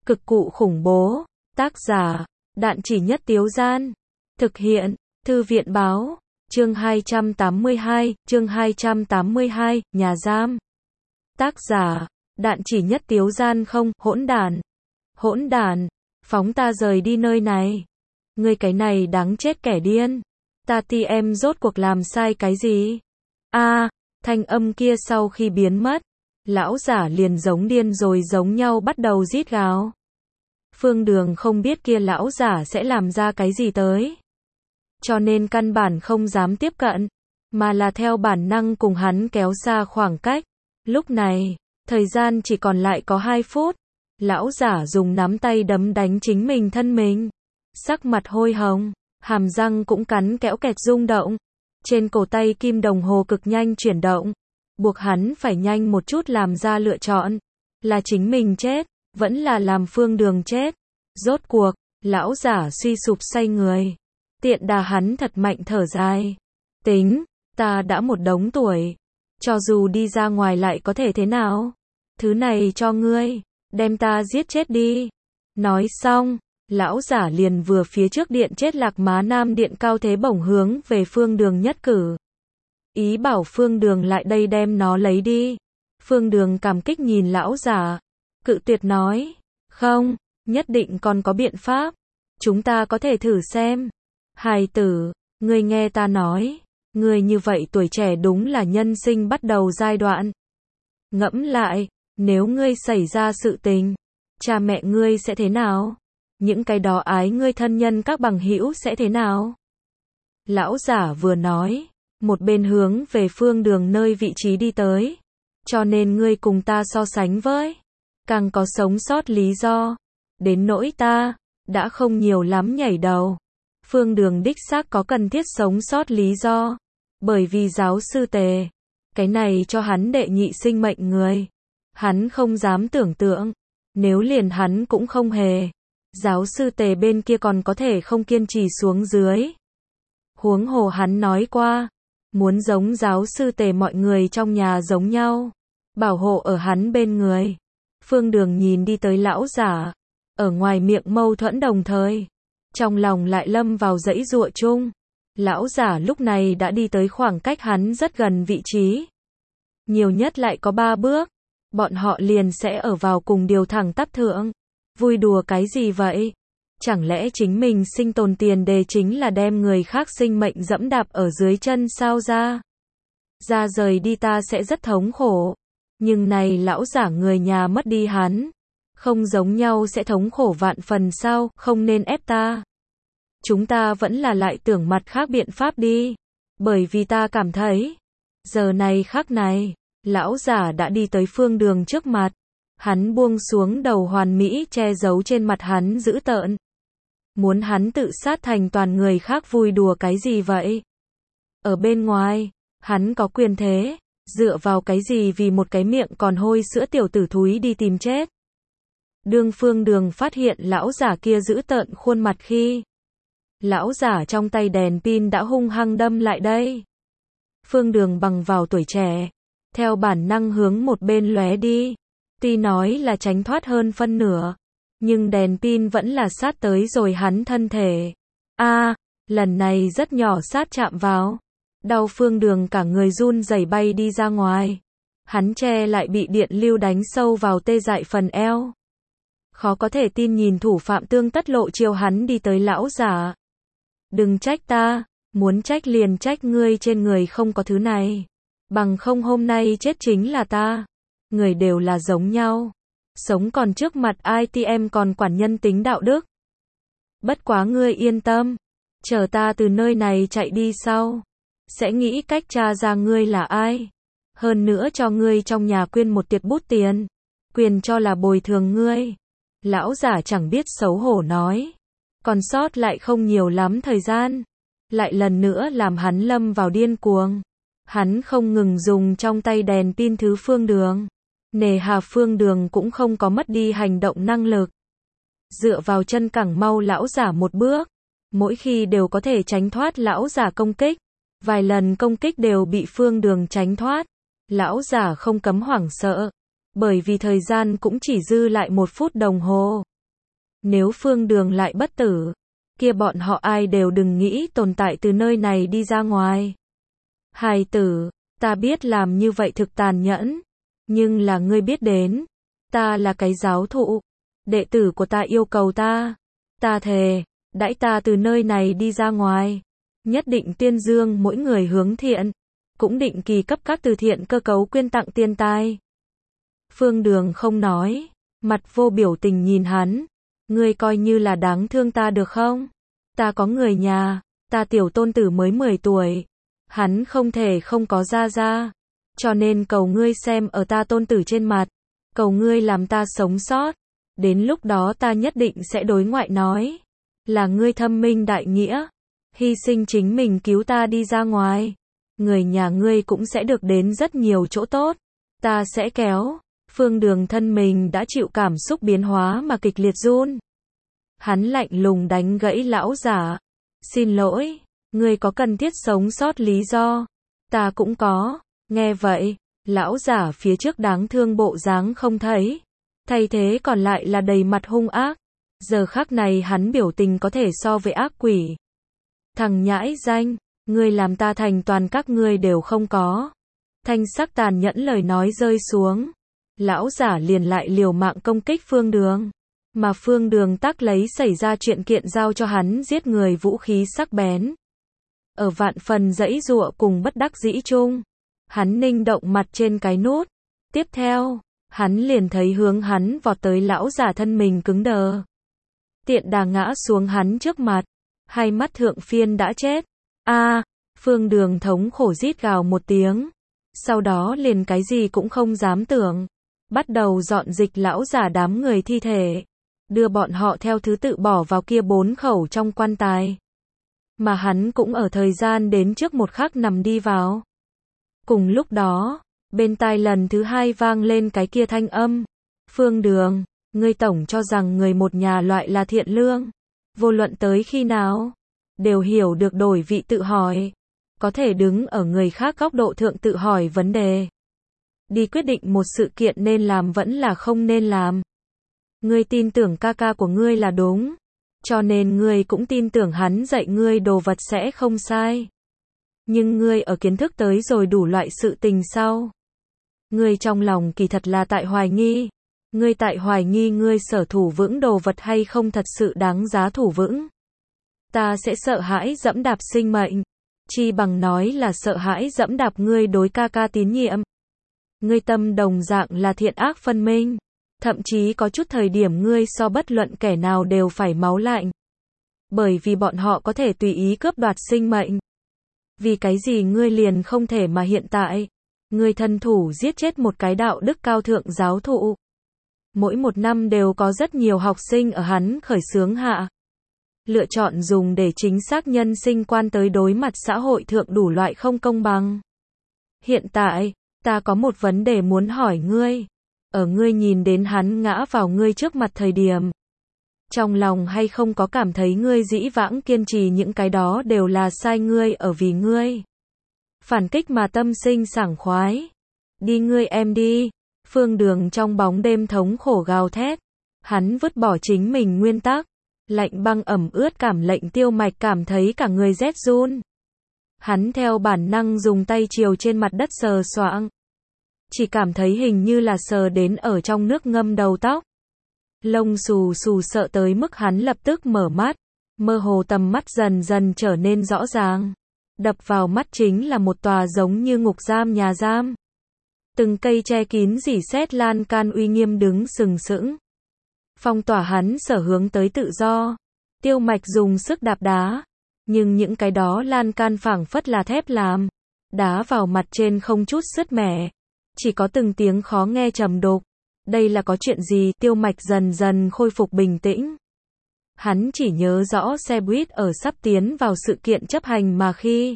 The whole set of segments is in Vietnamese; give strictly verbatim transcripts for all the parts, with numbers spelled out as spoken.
Cực cụ khủng bố. Tác giả, Đạn Chỉ Nhất Tiếu Gian. Thực hiện, Thư viện Báo. Chương hai trăm tám mươi hai, chương hai trăm tám mươi hai, nhà giam. Tác giả, Đạn Chỉ Nhất Tiếu Gian. Không, hỗn đản. Hỗn đản, phóng ta rời đi nơi này. Ngươi cái này đáng chết kẻ điên. Ta ti em rốt cuộc làm sai cái gì? A, thanh âm kia sau khi biến mất, lão giả liền giống điên rồi giống nhau bắt đầu rít gào. Phương Đường không biết kia lão giả sẽ làm ra cái gì tới, cho nên căn bản không dám tiếp cận, mà là theo bản năng cùng hắn kéo xa khoảng cách. Lúc này, thời gian chỉ còn lại có hai phút, lão giả dùng nắm tay đấm đánh chính mình thân mình, sắc mặt hôi hồng, hàm răng cũng cắn kẽo kẹt rung động, trên cổ tay kim đồng hồ cực nhanh chuyển động, buộc hắn phải nhanh một chút làm ra lựa chọn, là chính mình chết, vẫn là làm Phương Đường chết. Rốt cuộc, lão giả suy sụp xoay người, tiện đà hắn thật mạnh thở dài. Tính, ta đã một đống tuổi, cho dù đi ra ngoài lại có thể thế nào? Thứ này cho ngươi, đem ta giết chết đi. Nói xong, lão giả liền vừa phía trước điện chết Lạc Má Nam điện cao thế bổng hướng về Phương Đường nhất cử, ý bảo Phương Đường lại đây đem nó lấy đi. Phương Đường cảm kích nhìn lão giả, cự tuyệt nói, không, nhất định còn có biện pháp, chúng ta có thể thử xem. Hài tử, ngươi nghe ta nói, ngươi như vậy tuổi trẻ đúng là nhân sinh bắt đầu giai đoạn. Ngẫm lại, nếu ngươi xảy ra sự tình, cha mẹ ngươi sẽ thế nào? Những cái đó ái ngươi thân nhân các bằng hữu sẽ thế nào? Lão giả vừa nói, một bên hướng về Phương Đường nơi vị trí đi tới. Cho nên ngươi cùng ta so sánh với, càng có sống sót lý do. Đến nỗi ta, đã không nhiều lắm nhảy đầu. Phương Đường đích xác có cần thiết sống sót lý do. Bởi vì giáo sư Tề, cái này cho hắn đệ nhị sinh mệnh người. Hắn không dám tưởng tượng, nếu liền hắn cũng không hề, giáo sư Tề bên kia còn có thể không kiên trì xuống dưới. Huống hồ hắn nói qua, muốn giống giáo sư Tề mọi người trong nhà giống nhau, bảo hộ ở hắn bên người. Phương Đường nhìn đi tới lão giả, ở ngoài miệng mâu thuẫn đồng thời, trong lòng lại lâm vào dãy giụa chung. Lão giả lúc này đã đi tới khoảng cách hắn rất gần vị trí. Nhiều nhất lại có ba bước, bọn họ liền sẽ ở vào cùng điều thẳng tắp thượng. Vui đùa cái gì vậy? Chẳng lẽ chính mình sinh tồn tiền đề chính là đem người khác sinh mệnh dẫm đạp ở dưới chân sao ra? Ra rời đi ta sẽ rất thống khổ. Nhưng này lão giả người nhà mất đi hắn, không giống nhau sẽ thống khổ vạn phần sao? Không nên ép ta. Chúng ta vẫn là lại tưởng mặt khác biện pháp đi. Bởi vì ta cảm thấy, giờ này khắc này, lão giả đã đi tới Phương Đường trước mặt. Hắn buông xuống đầu hoàn mỹ che giấu trên mặt hắn dữ tợn. Muốn hắn tự sát thành toàn người khác vui đùa cái gì vậy? Ở bên ngoài, hắn có quyền thế, dựa vào cái gì vì một cái miệng còn hôi sữa tiểu tử thúi đi tìm chết? Đương Phương Đường phát hiện lão giả kia dữ tợn khuôn mặt khi, lão giả trong tay đèn pin đã hung hăng đâm lại đây. Phương Đường bằng vào tuổi trẻ, theo bản năng hướng một bên lóe đi. Tuy nói là tránh thoát hơn phân nửa, nhưng đèn pin vẫn là sát tới rồi hắn thân thể. A, à, lần này rất nhỏ sát chạm vào. Đau Phương Đường cả người run rẩy bay đi ra ngoài. Hắn che lại bị điện lưu đánh sâu vào tê dại phần eo. Khó có thể tin nhìn thủ phạm tương tất lộ chiều hắn đi tới lão giả. Đừng trách ta, muốn trách liền trách ngươi trên người không có thứ này. Bằng không hôm nay chết chính là ta. Người đều là giống nhau. Sống còn trước mặt i tê em còn quản nhân tính đạo đức. Bất quá ngươi yên tâm. Chờ ta từ nơi này chạy đi sau. Sẽ nghĩ cách tra ra ngươi là ai. Hơn nữa cho ngươi trong nhà quyên một tiệt bút tiền. Quyền cho là bồi thường ngươi. Lão giả chẳng biết xấu hổ nói. Còn sót lại không nhiều lắm thời gian. Lại lần nữa làm hắn lâm vào điên cuồng. Hắn không ngừng dùng trong tay đèn pin thứ Phương Đường. Nề hà Phương Đường cũng không có mất đi hành động năng lực. Dựa vào chân cẳng mau lão giả một bước. Mỗi khi đều có thể tránh thoát lão giả công kích. Vài lần công kích đều bị Phương Đường tránh thoát. Lão giả không cấm hoảng sợ. Bởi vì thời gian cũng chỉ dư lại một phút đồng hồ. Nếu Phương Đường lại bất tử, kia bọn họ ai đều đừng nghĩ tồn tại từ nơi này đi ra ngoài. Hài tử, ta biết làm như vậy thực tàn nhẫn, nhưng là ngươi biết đến, ta là cái giáo thụ, đệ tử của ta yêu cầu ta, ta thề, đãi ta từ nơi này đi ra ngoài, nhất định tuyên dương mỗi người hướng thiện, cũng định kỳ cấp các từ thiện cơ cấu quyên tặng tiền tài. Phương Đường không nói, mặt vô biểu tình nhìn hắn, ngươi coi như là đáng thương ta được không? Ta có người nhà, ta tiểu tôn tử mới mười tuổi, hắn không thể không có gia gia, cho nên cầu ngươi xem ở ta tôn tử trên mặt, cầu ngươi làm ta sống sót, đến lúc đó ta nhất định sẽ đối ngoại nói, là ngươi thâm minh đại nghĩa, hy sinh chính mình cứu ta đi ra ngoài, người nhà ngươi cũng sẽ được đến rất nhiều chỗ tốt, ta sẽ kéo. Phương Đường thân mình đã chịu cảm xúc biến hóa mà kịch liệt run. Hắn lạnh lùng đánh gãy lão giả. Xin lỗi, ngươi có cần thiết sống sót lý do. Ta cũng có. Nghe vậy, lão giả phía trước đáng thương bộ dáng không thấy. Thay thế còn lại là đầy mặt hung ác. Giờ khắc này hắn biểu tình có thể so với ác quỷ. Thằng nhãi danh, ngươi làm ta thành toàn các ngươi đều không có. Thanh sắc tàn nhẫn lời nói rơi xuống. Lão giả liền lại liều mạng công kích Phương Đường, mà Phương Đường tắc lấy xảy ra chuyện kiện giao cho hắn giết người vũ khí sắc bén. Ở vạn phần dãy dụa cùng bất đắc dĩ chung, hắn ninh động mặt trên cái nút. Tiếp theo, hắn liền thấy hướng hắn vọt tới lão giả thân mình cứng đờ. Tiện đà ngã xuống hắn trước mặt, hai mắt thượng phiên đã chết. A, Phương Đường thống khổ rít gào một tiếng, sau đó liền cái gì cũng không dám tưởng. Bắt đầu dọn dịch lão giả đám người thi thể, đưa bọn họ theo thứ tự bỏ vào kia bốn khẩu trong quan tài. Mà hắn cũng ở thời gian đến trước một khắc nằm đi vào. Cùng lúc đó, bên tai lần thứ hai vang lên cái kia thanh âm. Phương Đường, ngươi tổng cho rằng người một nhà loại là thiện lương. Vô luận tới khi nào, đều hiểu được đổi vị tự hỏi. Có thể đứng ở người khác góc độ thượng tự hỏi vấn đề. Đi quyết định một sự kiện nên làm vẫn là không nên làm. Ngươi tin tưởng ca ca của ngươi là đúng, cho nên ngươi cũng tin tưởng hắn dạy ngươi đồ vật sẽ không sai. Nhưng ngươi ở kiến thức tới rồi đủ loại sự tình sau. Ngươi trong lòng kỳ thật là tại hoài nghi. Ngươi tại hoài nghi ngươi sở thủ vững đồ vật hay không thật sự đáng giá thủ vững. Ta sẽ sợ hãi dẫm đạp sinh mệnh, chi bằng nói là sợ hãi dẫm đạp ngươi đối ca ca tín nhiệm. Ngươi tâm đồng dạng là thiện ác phân minh, thậm chí có chút thời điểm ngươi so bất luận kẻ nào đều phải máu lạnh. Bởi vì bọn họ có thể tùy ý cướp đoạt sinh mệnh. Vì cái gì ngươi liền không thể mà hiện tại, ngươi thân thủ giết chết một cái đạo đức cao thượng giáo thụ. Mỗi một năm đều có rất nhiều học sinh ở hắn khởi xướng hạ. Lựa chọn dùng để chính xác nhân sinh quan tới đối mặt xã hội thượng đủ loại không công bằng. Hiện tại, ta có một vấn đề muốn hỏi ngươi. Ở ngươi nhìn đến hắn ngã vào ngươi trước mặt thời điểm, trong lòng hay không có cảm thấy ngươi dĩ vãng kiên trì những cái đó đều là sai, ngươi ở vì ngươi phản kích mà tâm sinh sảng khoái. Đi ngươi em đi. Phương Đường trong bóng đêm thống khổ gào thét. Hắn vứt bỏ chính mình nguyên tắc. Lạnh băng ẩm ướt cảm lệnh Tiêu Mạch cảm thấy cả người rét run. Hắn theo bản năng dùng tay chiều trên mặt đất sờ soạng. Chỉ cảm thấy hình như là sờ đến ở trong nước ngâm đầu tóc. Lông xù xù sợ tới mức hắn lập tức mở mắt. Mơ hồ tầm mắt dần dần trở nên rõ ràng. Đập vào mắt chính là một tòa giống như ngục giam nhà giam. Từng cây che kín rỉ sét lan can uy nghiêm đứng sừng sững. Phong tỏa hắn sở hướng tới tự do. Tiêu Mạch dùng sức đạp đá. Nhưng những cái đó lan can phảng phất là thép làm. Đá vào mặt trên không chút sứt mẻ. Chỉ có từng tiếng khó nghe trầm đục. Đây là có chuyện gì? Tiêu Mạch dần dần khôi phục bình tĩnh. Hắn chỉ nhớ rõ xe buýt ở sắp tiến vào sự kiện chấp hành mà khi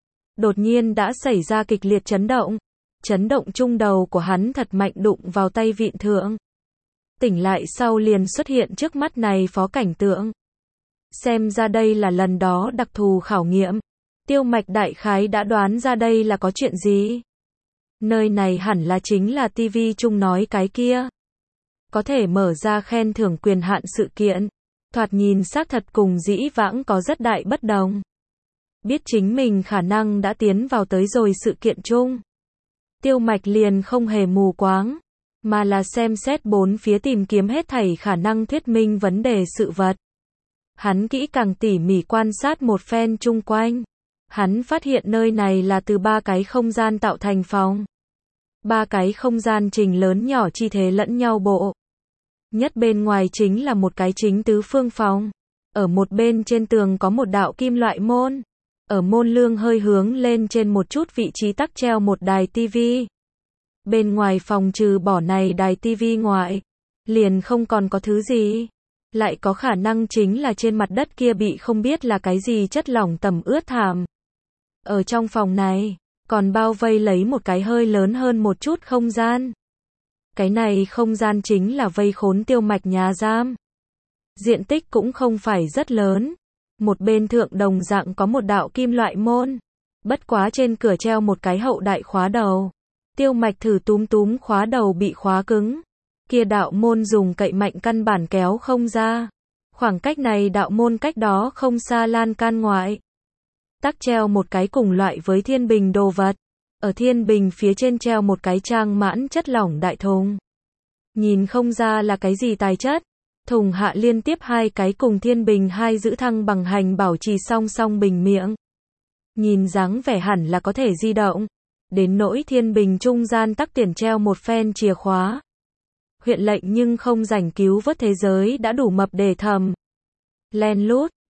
đột nhiên đã xảy ra kịch liệt chấn động. Chấn động trung đầu của hắn thật mạnh đụng vào tay vịn thượng. Tỉnh lại sau liền xuất hiện trước mắt này phó cảnh tượng. Xem ra đây là lần đó đặc thù khảo nghiệm. Tiêu Mạch đại khái đã đoán ra đây là có chuyện gì. Nơi này hẳn là chính là tivi chung nói cái kia. có thể mở ra khen thưởng quyền hạn sự kiện. Thoạt nhìn xác thật cùng dĩ vãng có rất đại bất đồng. Biết chính mình khả năng đã tiến vào tới rồi sự kiện chung. Tiêu Mạch liền không hề mù quáng, mà là xem xét bốn phía tìm kiếm hết thảy khả năng thuyết minh vấn đề sự vật. Hắn kỹ càng tỉ mỉ quan sát một phen chung quanh. Hắn phát hiện nơi này là từ ba cái không gian tạo thành phòng. Ba cái không gian trình lớn nhỏ chi thế lẫn nhau bộ. Nhất bên ngoài chính là một cái chính tứ phương phòng. Ở một bên trên tường có một đạo kim loại môn. Ở môn lương hơi hướng lên trên một chút vị trí tắc treo một đài tivi. Bên ngoài phòng trừ bỏ này đài tivi ngoại, liền không còn có thứ gì. Lại có khả năng chính là trên mặt đất kia bị không biết là cái gì chất lỏng tẩm ướt thảm. Ở trong phòng này, còn bao vây lấy một cái hơi lớn hơn một chút không gian. Cái này không gian chính là vây khốn Tiêu Mạch nhà giam. Diện tích cũng không phải rất lớn. Một bên thượng đồng dạng có một đạo kim loại môn. Bất quá trên cửa treo một cái hậu đại khóa đầu. Tiêu Mạch thử túm túm khóa đầu bị khóa cứng. Kia đạo môn dùng cậy mạnh căn bản kéo không ra. Khoảng cách này đạo môn cách đó không xa lan can ngoại. Tắc treo một cái cùng loại với thiên bình đồ vật. Ở thiên bình phía trên treo một cái trang mãn chất lỏng đại thùng. Nhìn không ra là cái gì tài chất. Thùng hạ liên tiếp hai cái cùng thiên bình hai giữ thăng bằng hành bảo trì song song bình miệng. Nhìn dáng vẻ hẳn là có thể di động. Đến nỗi thiên bình trung gian tắc tiền treo một phen chìa khóa. Huyện lệnh nhưng không rảnh cứu vớt thế giới đã đủ mập để thầm. Len lút,